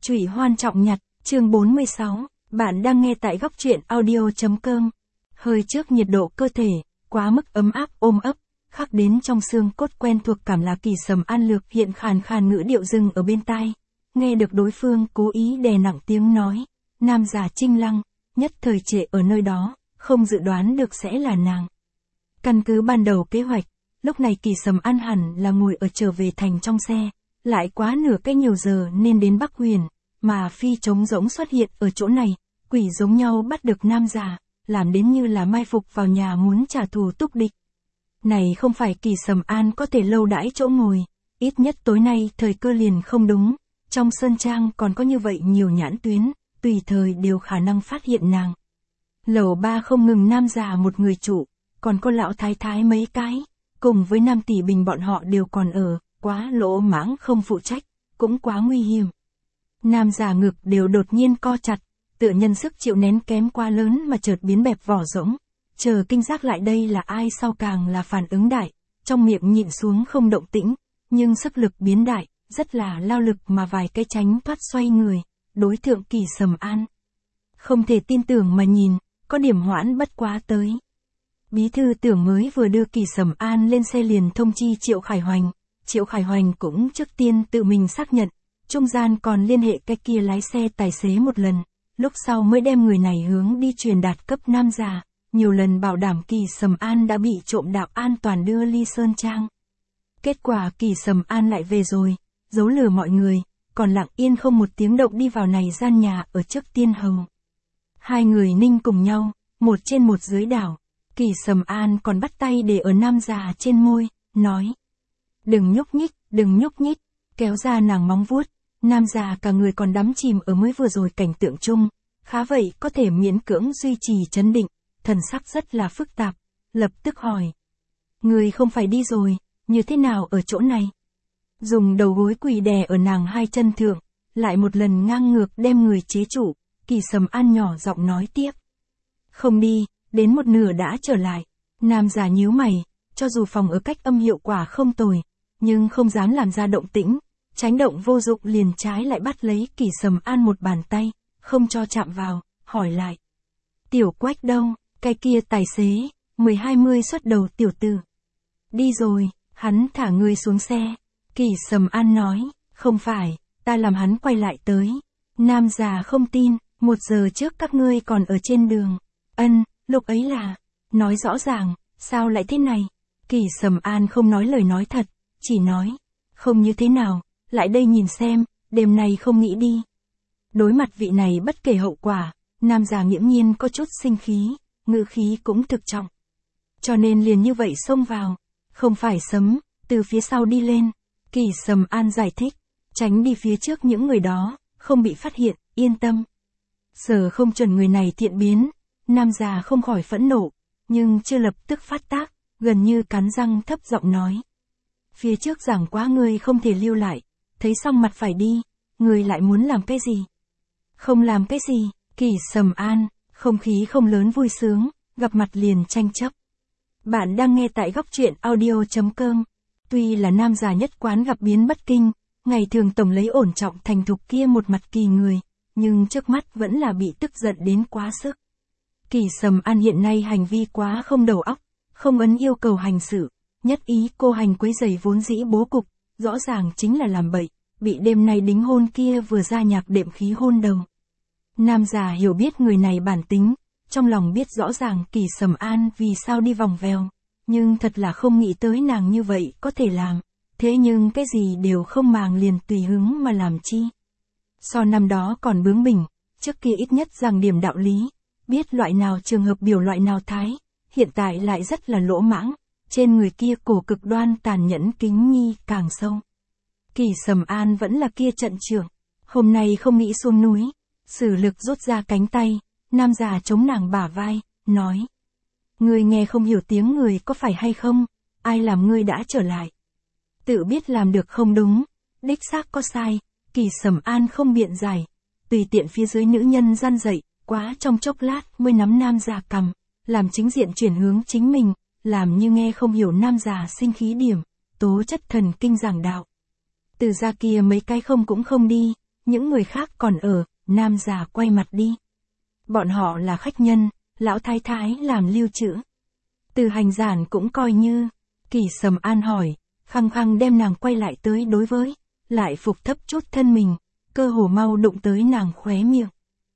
Trụy Hoan Trọng Nhặt, chương 46, bạn đang nghe tại góc truyện audio.com. Hơi trước nhiệt độ cơ thể, quá mức ấm áp ôm ấp, khắc đến trong xương cốt quen thuộc cảm là Kỳ Sầm An lược hiện khàn khàn ngữ điệu dừng ở bên tai. Nghe được đối phương cố ý đè nặng tiếng nói, nam già Trinh Lăng, nhất thời trệ ở nơi đó, không dự đoán được sẽ là nàng. Căn cứ ban đầu kế hoạch, lúc này Kỳ Sầm An hẳn là ngồi ở trở về thành trong xe, lại quá nửa cái nhiều giờ nên đến Bắc Huyền, mà phi trống rỗng xuất hiện ở chỗ này, quỷ giống nhau bắt được nam già, làm đến như là mai phục vào nhà muốn trả thù túc địch. Này không phải Kỳ Sầm An có thể lâu đãi chỗ ngồi, ít nhất tối nay thời cơ liền không đúng, trong sơn trang còn có như vậy nhiều nhãn tuyến, tùy thời đều khả năng phát hiện nàng. Lầu 3 không ngừng nam già một người trụ, còn có lão thái thái mấy cái, cùng với Nam Tỷ Bình bọn họ đều còn ở, quá lỗ mãng không phụ trách, cũng quá nguy hiểm. Nam già ngực đều đột nhiên co chặt, tựa nhân sức chịu nén kém quá lớn mà chợt biến bẹp vỏ rỗng, chờ kinh giác lại đây là ai sau càng là phản ứng đại, trong miệng nhịn xuống không động tĩnh, nhưng sức lực biến đại, rất là lao lực mà vài cái tránh thoát xoay người, đối thượng Kỳ Sầm An. Không thể tin tưởng mà nhìn, có điểm hoãn bất quá tới. Bí thư tưởng mới vừa đưa Kỳ Sầm An lên xe liền thông chi Triệu Khải Hoành, Triệu Khải Hoành cũng trước tiên tự mình xác nhận, trung gian còn liên hệ cái kia lái xe tài xế một lần, lúc sau mới đem người này hướng đi truyền đạt cấp nam già, nhiều lần bảo đảm Kỳ Sầm An đã bị trộm đạo an toàn đưa ly sơn trang. Kết quả Kỳ Sầm An lại về rồi, giấu lừa mọi người, còn lặng yên không một tiếng động đi vào này gian nhà ở trước tiên hầu. Hai người ninh cùng nhau, một trên một dưới đảo, Kỳ Sầm An còn bắt tay để ở nam già trên môi, nói. Đừng nhúc nhích, kéo ra nàng móng vuốt, nam già cả người còn đắm chìm ở mới vừa rồi cảnh tượng chung, khá vậy có thể miễn cưỡng duy trì trấn định, thần sắc rất là phức tạp, lập tức hỏi. Người không phải đi rồi, như thế nào ở chỗ này? Dùng đầu gối quỳ đè ở nàng hai chân thượng, lại một lần ngang ngược đem người chế trụ, Kỳ Sầm An nhỏ giọng nói tiếp. Không đi, đến một nửa đã trở lại, nam già nhíu mày, cho dù phòng ở cách âm hiệu quả không tồi, nhưng không dám làm ra động tĩnh, tránh động vô dụng liền trái lại bắt lấy Kỳ Sầm An một bàn tay, không cho chạm vào, hỏi lại. Tiểu Quách đâu, cái kia tài xế, 10-20 xuất đầu tiểu tử. Đi rồi, hắn thả người xuống xe, Kỳ Sầm An nói, không phải, ta làm hắn quay lại tới. Nam già không tin, 1 giờ trước các ngươi còn ở trên đường. Lúc ấy là, nói rõ ràng, sao lại thế này? Kỳ Sầm An không nói lời nói thật, chỉ nói, không như thế nào, lại đây nhìn xem, đêm nay không nghĩ đi. Đối mặt vị này bất kể hậu quả, nam già nghiễm nhiên có chút sinh khí, ngữ khí cũng thực trọng. Cho nên liền như vậy xông vào, không phải sấm, từ phía sau đi lên. Kỳ Sầm An giải thích, tránh đi phía trước những người đó, không bị phát hiện, yên tâm. Sở không chuẩn người này thiện biến, nam già không khỏi phẫn nộ, nhưng chưa lập tức phát tác, gần như cắn răng thấp giọng nói. Phía trước giảng quá ngươi không thể lưu lại, thấy xong mặt phải đi, ngươi lại muốn làm cái gì? Không làm cái gì, Kỳ Sầm An, không khí không lớn vui sướng, gặp mặt liền tranh chấp. Bạn đang nghe tại góc truyện audio.com. Tuy là nam già nhất quán gặp biến bất kinh, ngày thường tổng lấy ổn trọng thành thục kia một mặt kỳ người, nhưng trước mắt vẫn là bị tức giận đến quá sức. Kỳ Sầm An hiện nay hành vi quá không đầu óc, không ấn yêu cầu hành xử, nhất ý cô hành quấy rầy vốn dĩ bố cục, rõ ràng chính là làm bậy, bị đêm nay đính hôn kia vừa ra nhạc đệm khí hôn đầu. Nam già hiểu biết người này bản tính, trong lòng biết rõ ràng Kỳ Sầm An vì sao đi vòng vèo, nhưng thật là không nghĩ tới nàng như vậy có thể làm, thế nhưng cái gì đều không màng liền tùy hứng mà làm chi. So năm đó còn bướng bỉnh, trước kia ít nhất rằng điểm đạo lý, biết loại nào trường hợp biểu loại nào thái, hiện tại lại rất là lỗ mãng, trên người kia cổ cực đoan tàn nhẫn kính nhi càng sâu. Kỳ Sầm An vẫn là kia trận trưởng, hôm nay không nghĩ xuống núi, sử lực rút ra cánh tay, nam già chống nàng bả vai, nói. Ngươi nghe không hiểu tiếng người có phải hay không, ai làm ngươi đã trở lại. Tự biết làm được không đúng, đích xác có sai, Kỳ Sầm An không biện giải, tùy tiện phía dưới nữ nhân răn dậy, quá trong chốc lát mới nắm nam già cầm, làm chính diện chuyển hướng chính mình, làm như nghe không hiểu nam già sinh khí điểm, tố chất thần kinh giảng đạo. Từ ra kia mấy cái không cũng không đi, những người khác còn ở, nam già quay mặt đi. Bọn họ là khách nhân, lão thái thái làm lưu trữ. Từ hành giản cũng coi như, Kỳ Sầm An hỏi, khăng khăng đem nàng quay lại tới đối với, lại phục thấp chút thân mình, cơ hồ mau đụng tới nàng khóe miệng.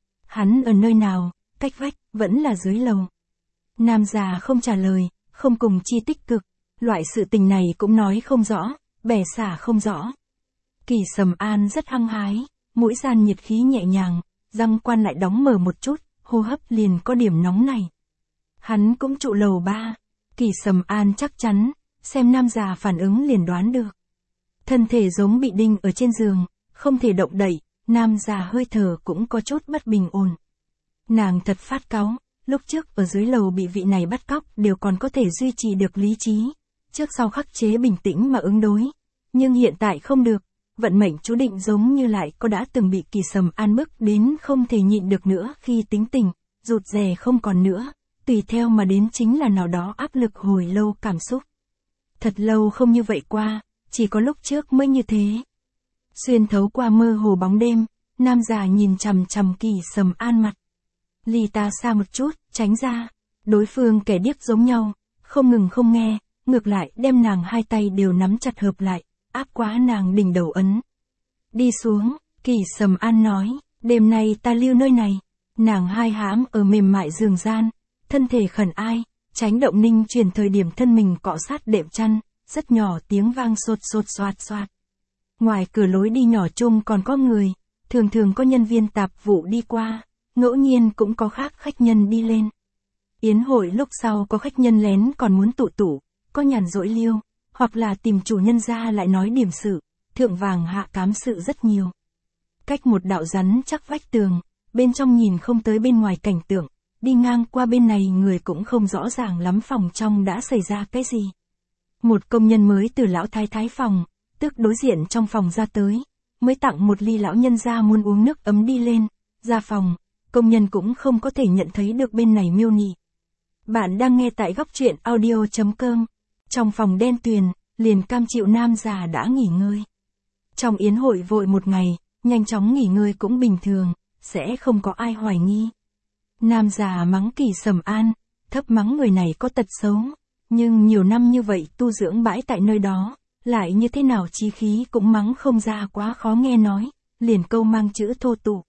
Hắn ở nơi nào, cách vách, vẫn là dưới lầu. Nam già không trả lời, không cùng chi tích cực, loại sự tình này cũng nói không rõ, bẻ xả không rõ. Kỳ Sầm An rất hăng hái, mũi gian nhiệt khí nhẹ nhàng, răng quan lại đóng mở một chút, hô hấp liền có điểm nóng này. Hắn cũng trụ lầu 3, Kỳ Sầm An chắc chắn, xem nam già phản ứng liền đoán được. Thân thể giống bị đinh ở trên giường, không thể động đậy, nam già hơi thở cũng có chút bất bình ổn. Nàng thật phát cáu, lúc trước ở dưới lầu bị vị này bắt cóc đều còn có thể duy trì được lý trí, trước sau khắc chế bình tĩnh mà ứng đối. Nhưng hiện tại không được, vận mệnh chú định giống như lại có đã từng bị Kỳ Sầm An bức đến không thể nhịn được nữa khi tính tình, rụt rè không còn nữa, tùy theo mà đến chính là nào đó áp lực hồi lâu cảm xúc. Thật lâu không như vậy qua, chỉ có lúc trước mới như thế. Xuyên thấu qua mơ hồ bóng đêm, nam già nhìn chằm chằm Kỳ Sầm An mặt. Ly ta xa một chút, tránh ra. Đối phương kẻ điếc giống nhau, không ngừng không nghe, ngược lại đem nàng hai tay đều nắm chặt hợp lại, áp quá nàng đỉnh đầu ấn. Đi xuống, Kỳ Sầm An nói, đêm nay ta lưu nơi này. Nàng hai hãm ở mềm mại giường gian, thân thể khẩn ai, tránh động ninh truyền thời điểm thân mình cọ sát đệm chăn, rất nhỏ tiếng vang sột sột xoạt xoạt. Ngoài cửa lối đi nhỏ chung còn có người, thường thường có nhân viên tạp vụ đi qua, ngẫu nhiên cũng có khác khách nhân đi lên. Yến hội lúc sau có khách nhân lén còn muốn tụ, có nhàn rỗi liêu, hoặc là tìm chủ nhân ra lại nói điểm sự, thượng vàng hạ cám sự rất nhiều. Cách một đạo rắn chắc vách tường, bên trong nhìn không tới bên ngoài cảnh tượng, đi ngang qua bên này người cũng không rõ ràng lắm phòng trong đã xảy ra cái gì. Một công nhân mới từ lão thái thái phòng, tức đối diện trong phòng ra tới, mới tặng một ly lão nhân ra muốn uống nước ấm đi lên, ra phòng, công nhân cũng không có thể nhận thấy được bên này miêu nị. Bạn đang nghe tại góc truyện audio.com, trong phòng đen tuyền, liền cam chịu nam già đã nghỉ ngơi. Trong yến hội vội một ngày, nhanh chóng nghỉ ngơi cũng bình thường, sẽ không có ai hoài nghi. Nam già mắng Kỳ Sầm An, thấp mắng người này có tật xấu, nhưng nhiều năm như vậy tu dưỡng bãi tại nơi đó, lại như thế nào chí khí cũng mắng không ra quá khó nghe nói, liền câu mang chữ thô tục.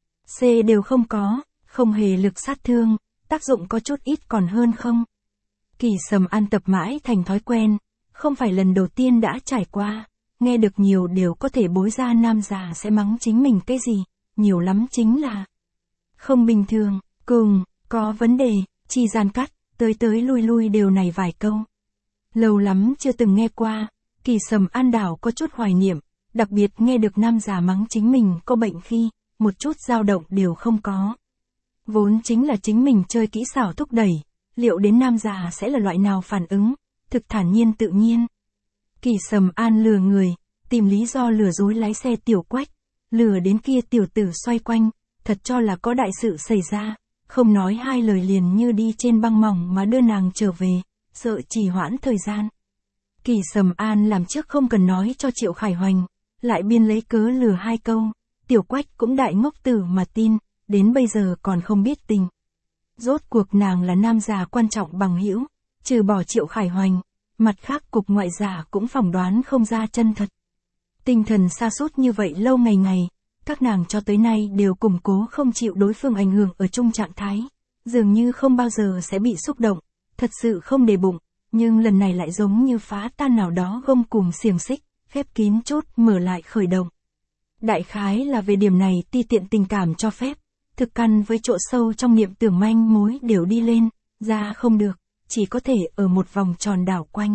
C đều không có, không hề lực sát thương, tác dụng có chút ít còn hơn không. Kỳ Sầm An tập mãi thành thói quen, không phải lần đầu tiên đã trải qua, nghe được nhiều đều có thể bối ra nam già sẽ mắng chính mình cái gì, nhiều lắm chính là không bình thường, cùng, có vấn đề, chi gian cắt, tới lui đều này vài câu. Lâu lắm chưa từng nghe qua, Kỳ Sầm An đảo có chút hoài niệm, đặc biệt nghe được nam già mắng chính mình có bệnh khi, một chút dao động đều không có. Vốn chính là chính mình chơi kỹ xảo thúc đẩy, liệu đến nam già sẽ là loại nào phản ứng, thực thản nhiên tự nhiên. Kỳ Sầm An lừa người, tìm lý do lừa dối lái xe Tiểu Quách, lừa đến kia tiểu tử xoay quanh, thật cho là có đại sự xảy ra, không nói hai lời liền như đi trên băng mỏng mà đưa nàng trở về, sợ trì hoãn thời gian. Kỳ Sầm An làm trước không cần nói cho Triệu Khải Hoành, lại biên lấy cớ lừa hai câu, Tiểu Quách cũng đại ngốc tử mà tin, đến bây giờ còn không biết tình. Rốt cuộc nàng là nam già quan trọng bằng hữu, trừ bỏ Triệu Khải Hoành, mặt khác cục ngoại giả cũng phỏng đoán không ra chân thật. Tinh thần sa sút như vậy lâu ngày, các nàng cho tới nay đều củng cố không chịu đối phương ảnh hưởng ở chung trạng thái, dường như không bao giờ sẽ bị xúc động, thật sự không để bụng, nhưng lần này lại giống như phá tan nào đó gông cùm xiềng xích, khép kín chốt mở lại khởi động. Đại khái là về điểm này ti tiện tình cảm cho phép, thực căn với chỗ sâu trong niệm tưởng manh mối đều đi lên, ra không được, chỉ có thể ở một vòng tròn đảo quanh.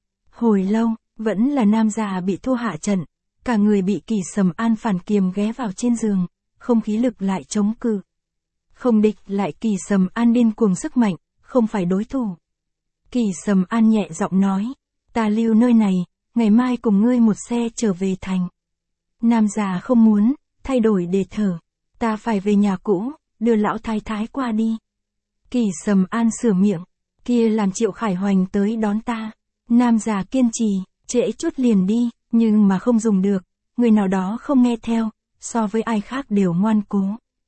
Hồi lâu, vẫn là nam già bị thua hạ trận, cả người bị Kỳ Sầm An phản kiềm ghé vào trên giường, không khí lực lại chống cự. Không địch lại Kỳ Sầm An điên cuồng sức mạnh, không phải đối thủ. Kỳ Sầm An nhẹ giọng nói, ta lưu nơi này, ngày mai cùng ngươi một xe trở về thành. Nam già không muốn, thay đổi đề thở, ta phải về nhà cũ, đưa lão thái thái qua đi. Kỳ Sầm An sửa miệng, kia làm Triệu Khải Hoành tới đón ta. Nam già kiên trì, trễ chút liền đi, nhưng mà không dùng được, người nào đó không nghe theo, so với ai khác đều ngoan cố.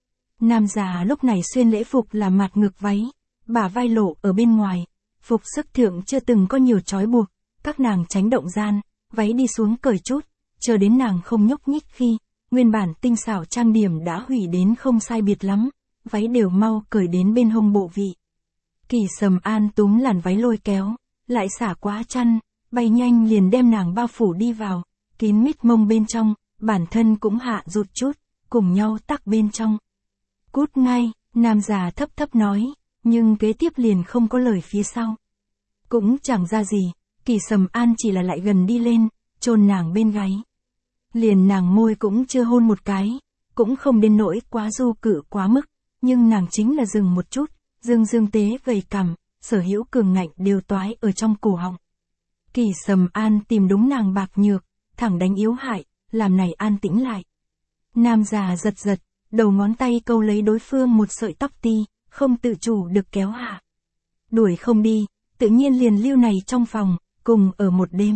Nam già lúc này xuyên lễ phục là mạt ngực váy, bả vai lộ ở bên ngoài, phục sức thượng chưa từng có nhiều trói buộc, các nàng tránh động gian, váy đi xuống cởi chút, chờ đến nàng không nhúc nhích khi, nguyên bản tinh xảo trang điểm đã hủy đến không sai biệt lắm, váy đều mau cởi đến bên hông bộ vị. Kỳ Sầm An túm làn váy lôi kéo, lại xả quá chăn, bay nhanh liền đem nàng bao phủ đi vào, kín mít mông bên trong, bản thân cũng hạ rụt chút, cùng nhau tắc bên trong. Cút ngay, nam già thấp thấp nói, nhưng kế tiếp liền không có lời phía sau. Cũng chẳng ra gì, Kỳ Sầm An chỉ là lại gần đi lên, chôn nàng bên gáy. Liền nàng môi cũng chưa hôn một cái, cũng không đến nỗi quá du cự quá mức, nhưng nàng chính là dừng một chút, dương tế vầy cằm, sở hữu cường ngạnh đều toái ở trong cổ họng. Kỳ Sầm An tìm đúng nàng bạc nhược, thẳng đánh yếu hại, làm này an tĩnh lại. Nam già giật giật, đầu ngón tay câu lấy đối phương một sợi tóc ti, không tự chủ được kéo hạ. Đuổi không đi, tự nhiên liền lưu này trong phòng, cùng ở một đêm.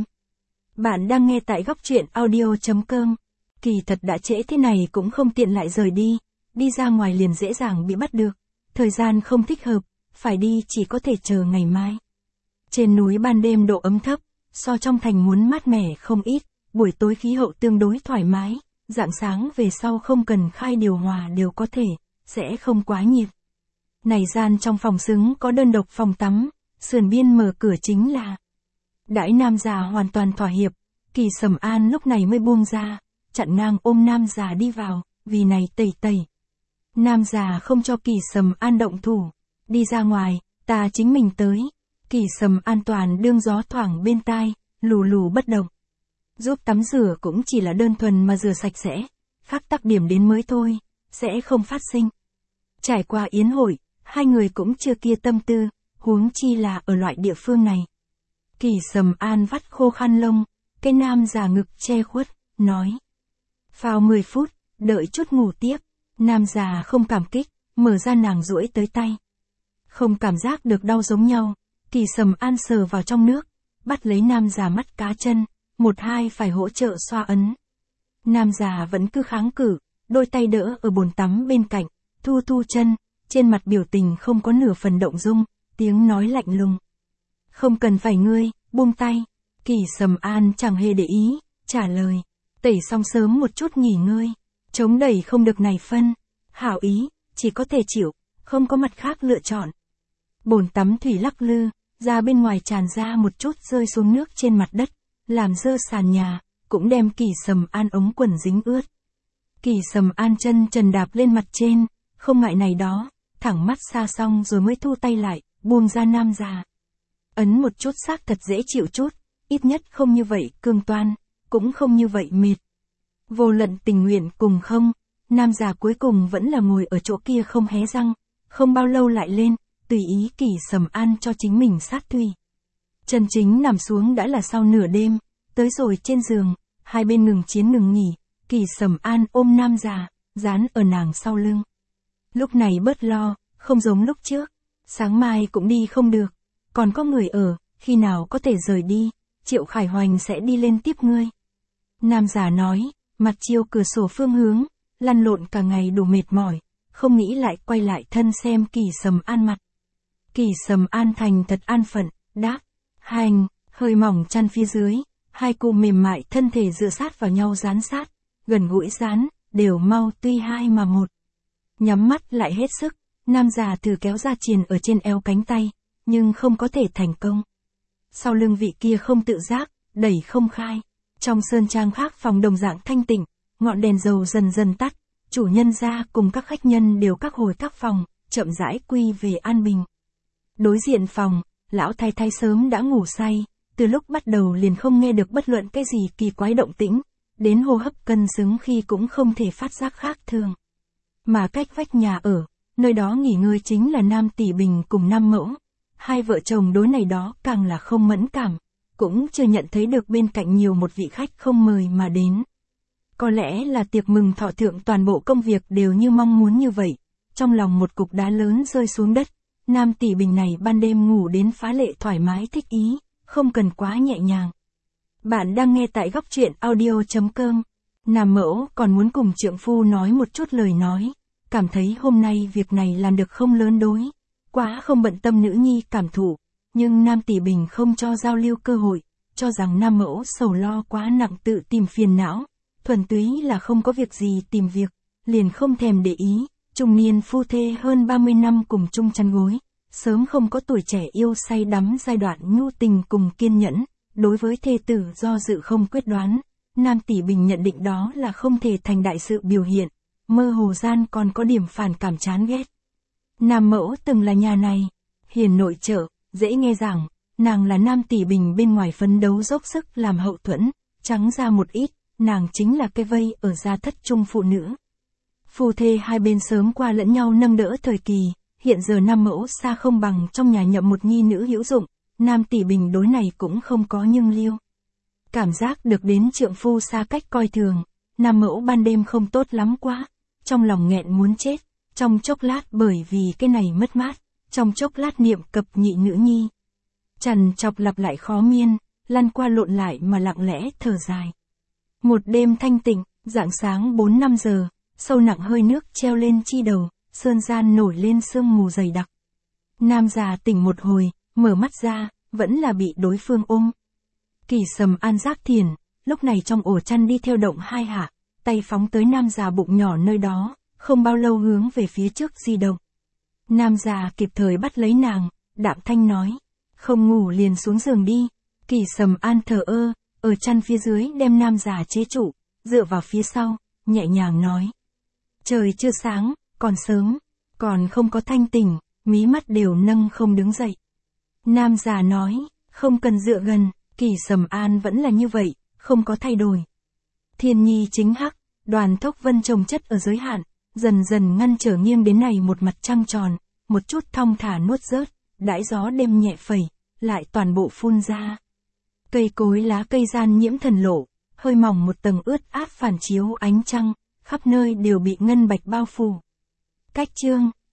Bạn đang nghe tại góc truyện audio.com. Kỳ thật đã trễ thế này cũng không tiện lại rời đi ra ngoài liền dễ dàng bị bắt được. Thời gian không thích hợp, phải đi chỉ có thể chờ ngày mai. Trên núi ban đêm độ ấm thấp, so trong thành muốn mát mẻ không ít, buổi tối khí hậu tương đối thoải mái, rạng sáng về sau không cần khai điều hòa đều có thể, sẽ không quá nhiệt. Này gian trong phòng xứng có đơn độc phòng tắm, sườn biên mở cửa chính là. Đãi nam già hoàn toàn thỏa hiệp, Kỳ Sầm An lúc này mới buông ra, chặn ngang ôm nam già đi vào, vì này tẩy. Nam già không cho Kỳ Sầm An động thủ, đi ra ngoài, ta chính mình tới. Kỳ Sầm An toàn đương gió thoảng bên tai, lù bất động. Giúp tắm rửa cũng chỉ là đơn thuần mà rửa sạch sẽ, khác tắc điểm đến mới thôi, sẽ không phát sinh. Trải qua yến hội, hai người cũng chưa kia tâm tư, huống chi là ở loại địa phương này. Kỳ Sầm An vắt khô khăn lông, cái nam già ngực che khuất, nói. Phao 10 phút, đợi chút ngủ tiếp. Nam già không cảm kích, mở ra nàng duỗi tới tay. Không cảm giác được đau giống nhau, Kỳ Sầm An sờ vào trong nước, bắt lấy nam già mắt cá chân, 1-2 phải hỗ trợ xoa ấn. Nam già vẫn cứ kháng cự, đôi tay đỡ ở bồn tắm bên cạnh, thu chân, trên mặt biểu tình không có nửa phần động dung, tiếng nói lạnh lùng. Không cần phải ngươi, buông tay. Kỳ Sầm An chẳng hề để ý, trả lời. Tẩy xong sớm một chút nghỉ ngơi. Chống đẩy không được này phân. Hảo ý, chỉ có thể chịu, không có mặt khác lựa chọn. Bồn tắm thủy lắc lư, ra bên ngoài tràn ra một chút rơi xuống nước trên mặt đất, làm dơ sàn nhà, cũng đem Kỳ Sầm An ống quần dính ướt. Kỳ Sầm An chân trần đạp lên mặt trên, không ngại này đó, thẳng mắt xa xong rồi mới thu tay lại, buông ra nam già. Ấn một chút xác thật dễ chịu chút, ít nhất không như vậy cương toan, cũng không như vậy mệt. Vô luận tình nguyện cùng không, nam già cuối cùng vẫn là ngồi ở chỗ kia không hé răng, không bao lâu lại lên, tùy ý Kỳ Sầm An cho chính mình sát thủy. Chân chính nằm xuống đã là sau nửa đêm, tới rồi trên giường, hai bên ngừng chiến ngừng nghỉ, Kỳ Sầm An ôm nam già, dán ở nàng sau lưng. Lúc này bớt lo, không giống lúc trước, sáng mai cũng đi không được, còn có người ở, khi nào có thể rời đi, Triệu Khải Hoành sẽ đi lên tiếp ngươi. Nam già nói, mặt chiều cửa sổ phương hướng, lăn lộn cả ngày đủ mệt mỏi, không nghĩ lại quay lại thân xem Kỳ Sầm An mặt. Kỳ Sầm An thành thật an phận, đáp, hành, hơi mỏng chăn phía dưới, hai cụ mềm mại thân thể dựa sát vào nhau dán sát, gần gũi dán, đều mau tuy hai mà một. Nhắm mắt lại hết sức, nam già thử kéo ra triền ở trên eo cánh tay, nhưng không có thể thành công. Sau lưng vị kia không tự giác, đẩy không khai. Trong sơn trang khác phòng đồng dạng thanh tịnh, ngọn đèn dầu dần dần tắt, chủ nhân ra cùng các khách nhân đều các hồi các phòng, chậm rãi quy về an bình. Đối diện phòng, lão thái thái sớm đã ngủ say, từ lúc bắt đầu liền không nghe được bất luận cái gì kỳ quái động tĩnh, đến hô hấp cân xứng khi cũng không thể phát giác khác thường. Mà cách vách nhà ở, nơi đó nghỉ ngơi chính là Nam Tỷ Bình cùng Nam Mẫu. Hai vợ chồng đối này đó càng là không mẫn cảm, cũng chưa nhận thấy được bên cạnh nhiều một vị khách không mời mà đến. Có lẽ là tiệc mừng thọ thượng toàn bộ công việc đều như mong muốn như vậy, trong lòng một cục đá lớn rơi xuống đất, Nam Tỷ Bình này ban đêm ngủ đến phá lệ thoải mái thích ý, không cần quá nhẹ nhàng. Bạn đang nghe tại góc truyện audio.com. Nam mẫu còn muốn cùng trượng phu nói một chút lời nói, cảm thấy hôm nay việc này làm được không lớn đối, quá không bận tâm nữ nhi cảm thụ, nhưng Nam Tỷ Bình không cho giao lưu cơ hội, cho rằng Nam mẫu sầu lo quá nặng tự tìm phiền não, thuần túy là không có việc gì tìm việc, liền không thèm để ý, trung niên phu thê hơn 30 năm cùng chung chăn gối, sớm không có tuổi trẻ yêu say đắm giai đoạn nhu tình cùng kiên nhẫn, đối với thê tử do dự không quyết đoán, Nam Tỷ Bình nhận định đó là không thể thành đại sự biểu hiện, mơ hồ gian còn có điểm phản cảm chán ghét. Nam mẫu từng là nhà này, hiền nội trợ, dễ nghe giảng, nàng là Nam Tỷ Bình bên ngoài phấn đấu dốc sức làm hậu thuẫn, trắng ra một ít, nàng chính là cây vây ở gia thất trung phụ nữ. Phu thê hai bên sớm qua lẫn nhau nâng đỡ thời kỳ, hiện giờ Nam mẫu xa không bằng trong nhà nhậm một nhi nữ hữu dụng, Nam Tỷ Bình đối này cũng không có nhưng liêu. Cảm giác được đến trượng phu xa cách coi thường, Nam mẫu ban đêm không tốt lắm quá, trong lòng nghẹn muốn chết, trong chốc lát bởi vì cái này mất mát, trong chốc lát niệm cập nhị nữ nhi. Trằn chọc lặp lại khó miên, lăn qua lộn lại mà lặng lẽ thở dài. Một đêm thanh tịnh, rạng sáng 4-5 giờ, sâu nặng hơi nước treo lên chi đầu, sơn gian nổi lên sương mù dày đặc. Nam già tỉnh một hồi, mở mắt ra, vẫn là bị đối phương ôm. Kỳ Sầm An giác thiền, lúc này trong ổ chăn đi theo động hai hạ, tay phóng tới nam già bụng nhỏ nơi đó, không bao lâu hướng về phía trước di động. Nam già kịp thời bắt lấy nàng, đạm thanh nói, không ngủ liền xuống giường đi. Kỳ Sầm An thờ ơ, ở chăn phía dưới đem nam già chế trụ, dựa vào phía sau, nhẹ nhàng nói. Trời chưa sáng, còn sớm, còn không có thanh tỉnh, mí mắt đều nâng không đứng dậy. Nam già nói, không cần dựa gần, Kỳ Sầm An vẫn là như vậy, không có thay đổi. Thiên nhi chính hắc, đoàn thốc vân trồng chất ở giới hạn, dần dần ngăn trở nghiêng đến này một mặt trăng tròn, một chút thong thả nuốt rớt, đãi gió đêm nhẹ phẩy, lại toàn bộ phun ra. Cây cối lá cây gian nhiễm thần lộ, hơi mỏng một tầng ướt át phản chiếu ánh trăng, khắp nơi đều bị ngân bạch bao phủ. Cách chương